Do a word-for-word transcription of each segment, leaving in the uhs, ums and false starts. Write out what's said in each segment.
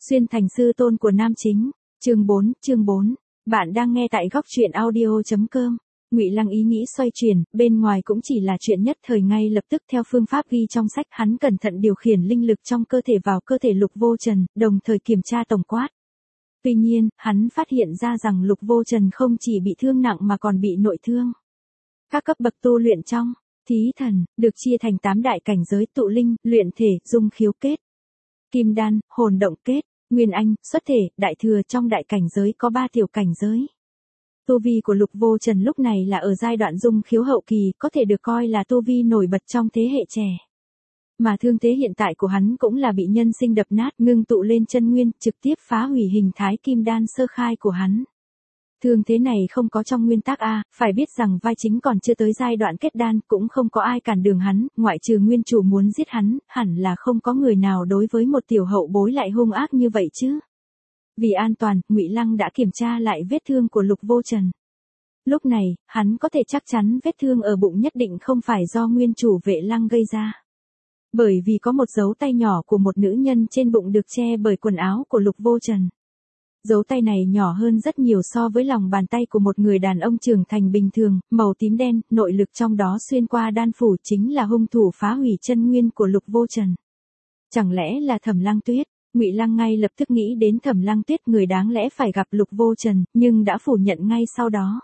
Xuyên thành sư tôn của nam chính. Chương bốn, chương bốn. Bạn đang nghe tại góc truyện audio chấm com. Ngụy Lăng ý nghĩ xoay chuyển, bên ngoài cũng chỉ là chuyện nhất thời ngay lập tức theo phương pháp ghi trong sách, hắn cẩn thận điều khiển linh lực trong cơ thể vào cơ thể Lục Vô Trần, đồng thời kiểm tra tổng quát. Tuy nhiên, hắn phát hiện ra rằng Lục Vô Trần không chỉ bị thương nặng mà còn bị nội thương. Các cấp bậc tu luyện trong Thí Thần được chia thành tám đại cảnh giới: tụ linh, luyện thể, dung khiếu kết, kim đan, hồn động kết, nguyên anh, xuất thể, đại thừa. Trong đại cảnh giới có ba tiểu cảnh giới. Tu vi của Lục Vô Trần lúc này là ở giai đoạn dung khiếu hậu kỳ, có thể được coi là tu vi nổi bật trong thế hệ trẻ. Mà thương thế hiện tại của hắn cũng là bị nhân sinh đập nát, ngưng tụ lên chân nguyên, trực tiếp phá hủy hình thái kim đan sơ khai của hắn. Thương thế này không có trong nguyên tắc A, phải biết rằng vai chính còn chưa tới giai đoạn kết đan, cũng không có ai cản đường hắn, ngoại trừ nguyên chủ muốn giết hắn, hẳn là không có người nào đối với một tiểu hậu bối lại hung ác như vậy chứ. Vì an toàn, Ngụy Lăng đã kiểm tra lại vết thương của Lục Vô Trần. Lúc này, hắn có thể chắc chắn vết thương ở bụng nhất định không phải do nguyên chủ Vệ Lăng gây ra. Bởi vì có một dấu tay nhỏ của một nữ nhân trên bụng được che bởi quần áo của Lục Vô Trần. Dấu tay này nhỏ hơn rất nhiều so với lòng bàn tay của một người đàn ông trưởng thành bình thường, màu tím đen, nội lực trong đó xuyên qua đan phủ, chính là hung thủ phá hủy chân nguyên của Lục Vô Trần. Chẳng lẽ là Thẩm Lăng Tuyết? Ngụy Lăng ngay lập tức nghĩ đến Thẩm Lăng Tuyết, người đáng lẽ phải gặp Lục Vô Trần, nhưng đã phủ nhận ngay sau đó.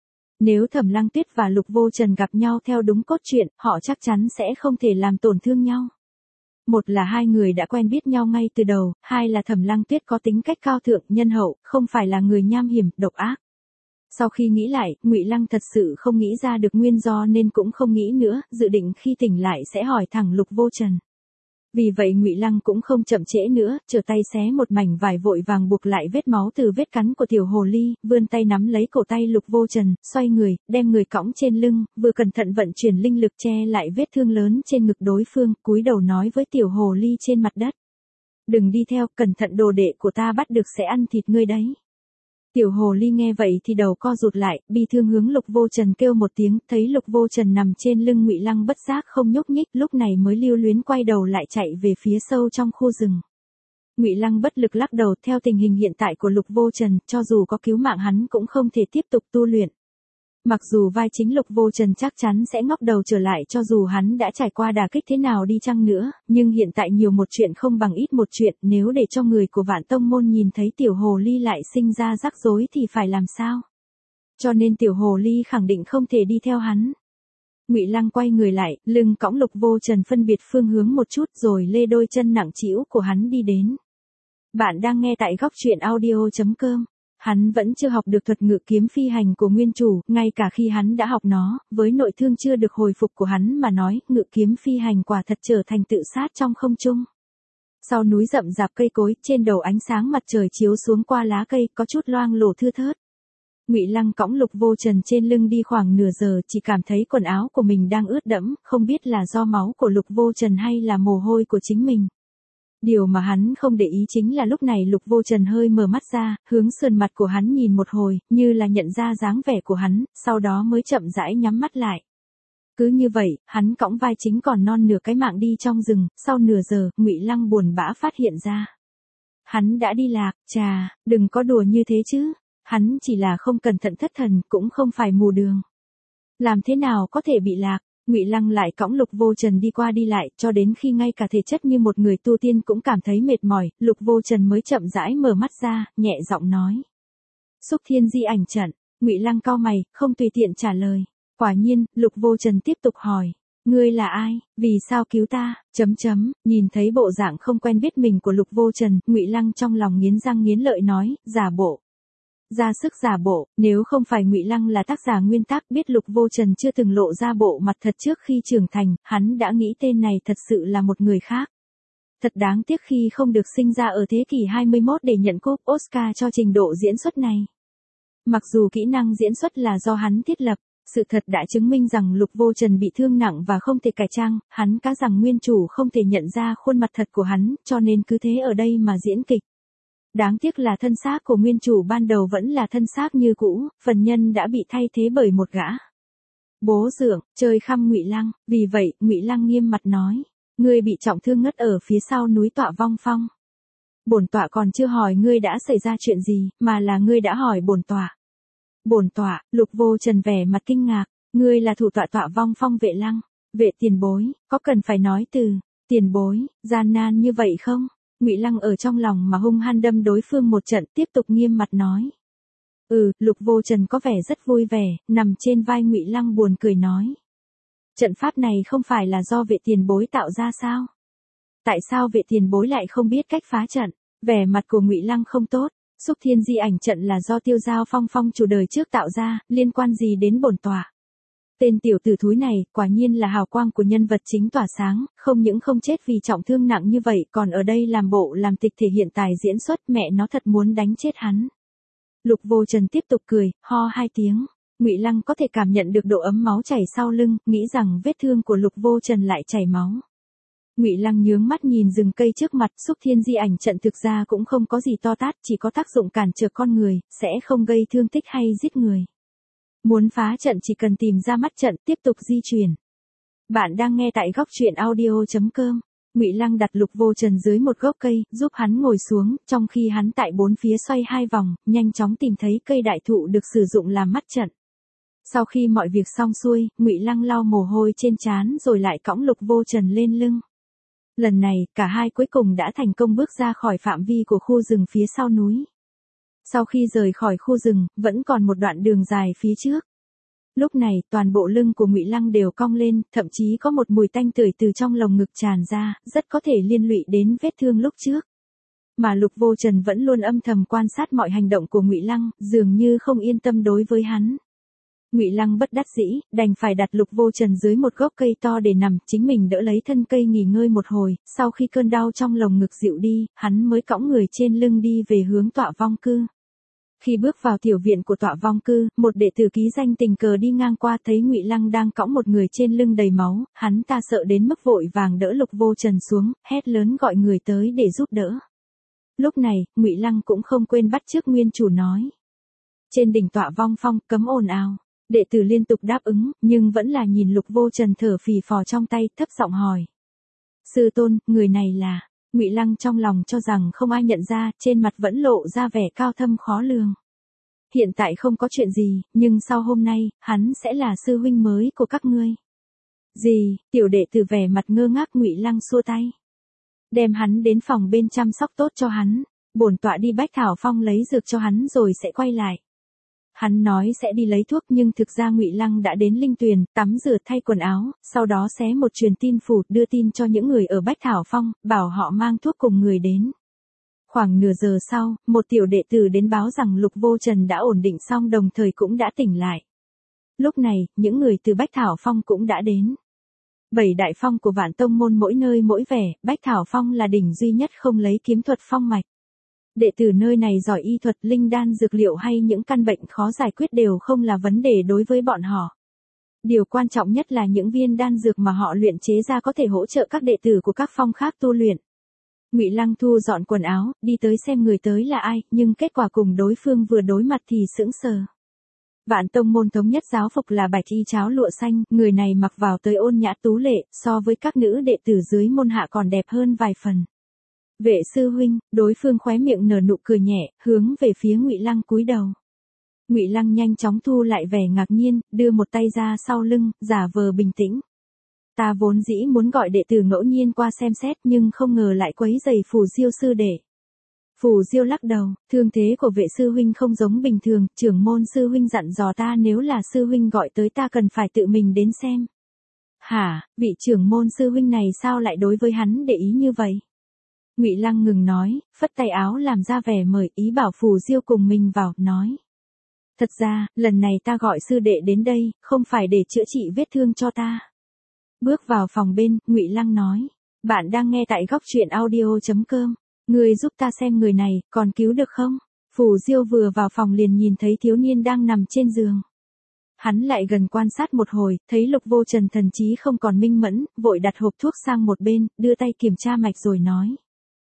Nếu Thẩm Lăng Tuyết và Lục Vô Trần gặp nhau theo đúng cốt truyện, họ chắc chắn sẽ không thể làm tổn thương nhau. Một là hai người đã quen biết nhau ngay từ đầu, hai là Thẩm Lăng Tuyết có tính cách cao thượng, nhân hậu, không phải là người nham hiểm, độc ác. Sau khi nghĩ lại, Ngụy Lăng thật sự không nghĩ ra được nguyên do nên cũng không nghĩ nữa, dự định khi tỉnh lại sẽ hỏi thẳng Lục Vô Trần. Vì vậy Ngụy Lăng cũng không chậm trễ nữa, trở tay xé một mảnh vải vội vàng buộc lại vết máu từ vết cắn của tiểu hồ ly, vươn tay nắm lấy cổ tay Lục Vô Trần, xoay người, đem người cõng trên lưng, vừa cẩn thận vận chuyển linh lực che lại vết thương lớn trên ngực đối phương, cúi đầu nói với tiểu hồ ly trên mặt đất: "Đừng đi theo, cẩn thận đồ đệ của ta bắt được sẽ ăn thịt ngươi đấy." Tiểu hồ ly nghe vậy thì đầu co rụt lại, bi thương hướng Lục Vô Trần kêu một tiếng, thấy Lục Vô Trần nằm trên lưng Ngụy Lăng bất giác không nhúc nhích, lúc này mới lưu luyến quay đầu lại chạy về phía sâu trong khu rừng. Ngụy Lăng bất lực lắc đầu, theo tình hình hiện tại của Lục Vô Trần, cho dù có cứu mạng hắn cũng không thể tiếp tục tu luyện. Mặc dù vai chính Lục Vô Trần chắc chắn sẽ ngóc đầu trở lại cho dù hắn đã trải qua đả kích thế nào đi chăng nữa, nhưng hiện tại nhiều một chuyện không bằng ít một chuyện, nếu để cho người của Vạn Tông môn nhìn thấy tiểu hồ ly lại sinh ra rắc rối thì phải làm sao? Cho nên tiểu hồ ly khẳng định không thể đi theo hắn. Ngụy Lăng quay người lại, lưng cõng Lục Vô Trần phân biệt phương hướng một chút rồi lê đôi chân nặng trĩu của hắn đi đến. Bạn đang nghe tại góc truyện audio chấm com. Hắn vẫn chưa học được thuật ngự kiếm phi hành của nguyên chủ, ngay cả khi hắn đã học nó, với nội thương chưa được hồi phục của hắn mà nói, ngự kiếm phi hành quả thật trở thành tự sát trong không trung. Sau núi rậm rạp cây cối, trên đầu ánh sáng mặt trời chiếu xuống qua lá cây, có chút loang lổ thưa thớt. Ngụy Lăng cõng Lục Vô Trần trên lưng đi khoảng nửa giờ, chỉ cảm thấy quần áo của mình đang ướt đẫm, không biết là do máu của Lục Vô Trần hay là mồ hôi của chính mình. Điều mà hắn không để ý chính là lúc này Lục Vô Trần hơi mở mắt ra, hướng sườn mặt của hắn nhìn một hồi, như là nhận ra dáng vẻ của hắn, sau đó mới chậm rãi nhắm mắt lại. Cứ như vậy, hắn cõng vai chính còn non nửa cái mạng đi trong rừng, sau nửa giờ, Ngụy Lăng buồn bã phát hiện ra. Hắn đã đi lạc, chà, đừng có đùa như thế chứ, hắn chỉ là không cẩn thận thất thần, cũng không phải mù đường. Làm thế nào có thể bị lạc? Ngụy Lăng lại cõng Lục Vô Trần đi qua đi lại, cho đến khi ngay cả thể chất như một người tu tiên cũng cảm thấy mệt mỏi, Lục Vô Trần mới chậm rãi mở mắt ra, nhẹ giọng nói: "Xúc Thiên Di Ảnh Trận." Ngụy Lăng cau mày, không tùy tiện trả lời. Quả nhiên, Lục Vô Trần tiếp tục hỏi: "Ngươi là ai? Vì sao cứu ta?" Chấm chấm, nhìn thấy bộ dạng không quen biết mình của Lục Vô Trần, Ngụy Lăng trong lòng nghiến răng nghiến lợi nói: "Giả bộ." Ra sức giả bộ, nếu không phải Ngụy Lăng là tác giả nguyên tác, biết Lục Vô Trần chưa từng lộ ra bộ mặt thật trước khi trưởng thành, hắn đã nghĩ tên này thật sự là một người khác. Thật đáng tiếc khi không được sinh ra ở thế kỷ hai mươi mốt để nhận cúp Oscar cho trình độ diễn xuất này. Mặc dù kỹ năng diễn xuất là do hắn thiết lập, sự thật đã chứng minh rằng Lục Vô Trần bị thương nặng và không thể cải trang, hắn cá rằng nguyên chủ không thể nhận ra khuôn mặt thật của hắn, cho nên cứ thế ở đây mà diễn kịch. Đáng tiếc là thân xác của nguyên chủ ban đầu vẫn là thân xác như cũ, phần nhân đã bị thay thế bởi một gã bố dượng, chơi khăm Ngụy Lăng, vì vậy, Ngụy Lăng nghiêm mặt nói: "Ngươi bị trọng thương ngất ở phía sau núi Tọa Vong Phong." Bổn tọa còn chưa hỏi ngươi đã xảy ra chuyện gì, mà là ngươi đã hỏi bổn tọa. Bổn tọa, Lục Vô Trần vẻ mặt kinh ngạc, ngươi là thủ tọa Tọa Vong Phong Vệ Lăng, Vệ tiền bối, có cần phải nói từ tiền bối, gian nan như vậy không? Ngụy Lăng ở trong lòng mà hung hăng đâm đối phương một trận, tiếp tục nghiêm mặt nói. Ừ, Lục Vô Trần có vẻ rất vui vẻ, nằm trên vai Ngụy Lăng buồn cười nói. Trận pháp này không phải là do Vệ tiền bối tạo ra sao? Tại sao Vệ tiền bối lại không biết cách phá trận? Vẻ mặt của Ngụy Lăng không tốt, Xúc Thiên Di Ảnh trận là do Tiêu Giao Phong Phong chủ đời trước tạo ra, liên quan gì đến bổn tọa? Tên tiểu tử thúi này, quả nhiên là hào quang của nhân vật chính tỏa sáng, không những không chết vì trọng thương nặng như vậy, còn ở đây làm bộ làm tịch thể hiện tài diễn xuất, mẹ nó thật muốn đánh chết hắn. Lục Vô Trần tiếp tục cười, ho hai tiếng. Ngụy Lăng có thể cảm nhận được độ ấm máu chảy sau lưng, nghĩ rằng vết thương của Lục Vô Trần lại chảy máu. Ngụy Lăng nhướng mắt nhìn rừng cây trước mặt, Xúc Thiên Di Ảnh trận thực ra cũng không có gì to tát, chỉ có tác dụng cản trở con người, sẽ không gây thương tích hay giết người. Muốn phá trận chỉ cần tìm ra mắt trận, tiếp tục di chuyển. Bạn đang nghe tại góc truyện audio chấm com. Ngụy Lăng đặt Lục Vô Trần dưới một gốc cây, giúp hắn ngồi xuống, trong khi hắn tại bốn phía xoay hai vòng, nhanh chóng tìm thấy cây đại thụ được sử dụng làm mắt trận. Sau khi mọi việc xong xuôi, Ngụy Lăng lau mồ hôi trên trán rồi lại cõng Lục Vô Trần lên lưng. Lần này, cả hai cuối cùng đã thành công bước ra khỏi phạm vi của khu rừng phía sau núi. Sau khi rời khỏi khu rừng, vẫn còn một đoạn đường dài phía trước. Lúc này, toàn bộ lưng của Ngụy Lăng đều cong lên, thậm chí có một mùi tanh tưởi từ trong lồng ngực tràn ra, rất có thể liên lụy đến vết thương lúc trước. Mà Lục Vô Trần vẫn luôn âm thầm quan sát mọi hành động của Ngụy Lăng, dường như không yên tâm đối với hắn. Ngụy Lăng bất đắc dĩ, đành phải đặt Lục Vô Trần dưới một gốc cây to để nằm, chính mình đỡ lấy thân cây nghỉ ngơi một hồi, sau khi cơn đau trong lồng ngực dịu đi, hắn mới cõng người trên lưng đi về hướng Tọa Vong Cư. Khi bước vào tiểu viện của Tọa Vong Cư, một đệ tử ký danh tình cờ đi ngang qua thấy Ngụy Lăng đang cõng một người trên lưng đầy máu, hắn ta sợ đến mức vội vàng đỡ Lục Vô Trần xuống, hét lớn gọi người tới để giúp đỡ. Lúc này, Ngụy Lăng cũng không quên bắt chước nguyên chủ nói. Trên đỉnh Tọa Vong Phong, cấm ồn ào. Đệ tử liên tục đáp ứng, nhưng vẫn là nhìn Lục Vô Trần thở phì phò trong tay, thấp giọng hỏi. Sư tôn, người này là... Ngụy Lăng trong lòng cho rằng không ai nhận ra, trên mặt vẫn lộ ra vẻ cao thâm khó lường. Hiện tại không có chuyện gì, nhưng sau hôm nay, hắn sẽ là sư huynh mới của các ngươi. Gì? Tiểu đệ tử vẻ mặt ngơ ngác. Ngụy Lăng xua tay. Đem hắn đến phòng bên chăm sóc tốt cho hắn, bổn tọa đi Bách Thảo Phong lấy dược cho hắn rồi sẽ quay lại. Hắn nói sẽ đi lấy thuốc nhưng thực ra Ngụy Lăng đã đến Linh Tuyền, tắm rửa thay quần áo, sau đó xé một truyền tin phủ đưa tin cho những người ở Bách Thảo Phong, bảo họ mang thuốc cùng người đến. Khoảng nửa giờ sau, một tiểu đệ tử đến báo rằng Lục Vô Trần đã ổn định xong đồng thời cũng đã tỉnh lại. Lúc này, những người từ Bách Thảo Phong cũng đã đến. Bảy đại phong của Vạn Tông môn mỗi nơi mỗi vẻ, Bách Thảo Phong là đỉnh duy nhất không lấy kiếm thuật phong mạch. Đệ tử nơi này giỏi y thuật, linh đan dược liệu hay những căn bệnh khó giải quyết đều không là vấn đề đối với bọn họ. Điều quan trọng nhất là những viên đan dược mà họ luyện chế ra có thể hỗ trợ các đệ tử của các phong khác tu luyện. Ngụy Lăng thu dọn quần áo, đi tới xem người tới là ai, nhưng kết quả cùng đối phương vừa đối mặt thì sững sờ. Vạn Tông môn thống nhất giáo phục là bạch y cháo lụa xanh, người này mặc vào tới ôn nhã tú lệ, so với các nữ đệ tử dưới môn hạ còn đẹp hơn vài phần. Vệ sư huynh, đối phương khóe miệng nở nụ cười nhẹ, hướng về phía Ngụy Lăng cúi đầu. Ngụy Lăng nhanh chóng thu lại vẻ ngạc nhiên, đưa một tay ra sau lưng, giả vờ bình tĩnh. Ta vốn dĩ muốn gọi đệ tử ngẫu nhiên qua xem xét nhưng không ngờ lại quấy rầy Phù Diêu sư đệ. Phù Diêu lắc đầu, thương thế của vệ sư huynh không giống bình thường, trưởng môn sư huynh dặn dò ta nếu là sư huynh gọi tới ta cần phải tự mình đến xem. Hả, vị trưởng môn sư huynh này sao lại đối với hắn để ý như vậy? Ngụy Lăng ngừng nói, phất tay áo làm ra vẻ mời, ý bảo Phù Diêu cùng mình vào, nói. Thật ra, lần này ta gọi sư đệ đến đây, không phải để chữa trị vết thương cho ta. Bước vào phòng bên, Ngụy Lăng nói. Bạn đang nghe tại góc truyện audio chấm com. Người giúp ta xem người này, còn cứu được không? Phù Diêu vừa vào phòng liền nhìn thấy thiếu niên đang nằm trên giường. Hắn lại gần quan sát một hồi, thấy Lục Vô Trần thần trí không còn minh mẫn, vội đặt hộp thuốc sang một bên, đưa tay kiểm tra mạch rồi nói.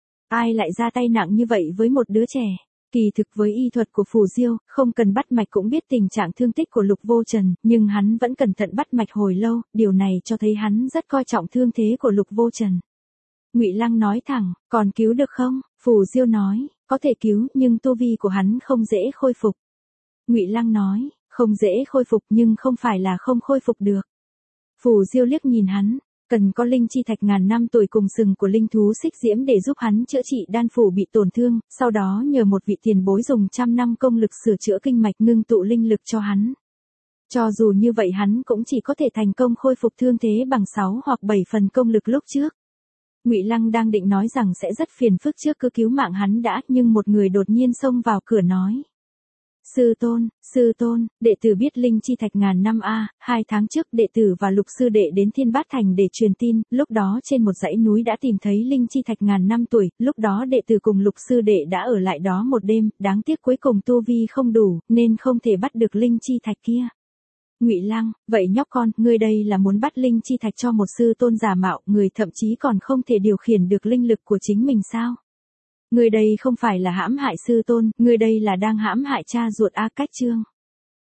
Ai lại ra tay nặng như vậy với một đứa trẻ? Kỳ thực với y thuật của Phù Diêu, không cần bắt mạch cũng biết tình trạng thương tích của Lục Vô Trần, nhưng hắn vẫn cẩn thận bắt mạch hồi lâu, điều này cho thấy hắn rất coi trọng thương thế của Lục Vô Trần. Ngụy Lăng nói thẳng, còn cứu được không? Phù Diêu nói, có thể cứu, nhưng tu vi của hắn không dễ khôi phục. Ngụy Lăng nói, không dễ khôi phục nhưng không phải là không khôi phục được. Phù Diêu liếc nhìn hắn, cần có linh chi thạch ngàn năm tuổi cùng sừng của linh thú xích diễm để giúp hắn chữa trị đan phủ bị tổn thương, sau đó nhờ một vị tiền bối dùng trăm năm công lực sửa chữa kinh mạch ngưng tụ linh lực cho hắn. Cho dù như vậy hắn cũng chỉ có thể thành công khôi phục thương thế bằng sáu hoặc bảy phần công lực lúc trước. Ngụy Lăng đang định nói rằng sẽ rất phiền phức trước cứ cứu mạng hắn đã, nhưng một người đột nhiên xông vào cửa nói. Sư tôn, sư tôn, đệ tử biết linh chi thạch ngàn năm a, hai tháng trước đệ tử và Lục sư đệ đến Thiên Bát Thành để truyền tin, lúc đó trên một dãy núi đã tìm thấy linh chi thạch ngàn năm tuổi, lúc đó đệ tử cùng Lục sư đệ đã ở lại đó một đêm, đáng tiếc cuối cùng tu vi không đủ, nên không thể bắt được linh chi thạch kia. Ngụy Lăng, vậy nhóc con, ngươi đây là muốn bắt linh chi thạch cho một sư tôn giả mạo, người thậm chí còn không thể điều khiển được linh lực của chính mình sao? Ngươi đây không phải là hãm hại sư tôn, ngươi đây là đang hãm hại cha ruột A Cách Chương.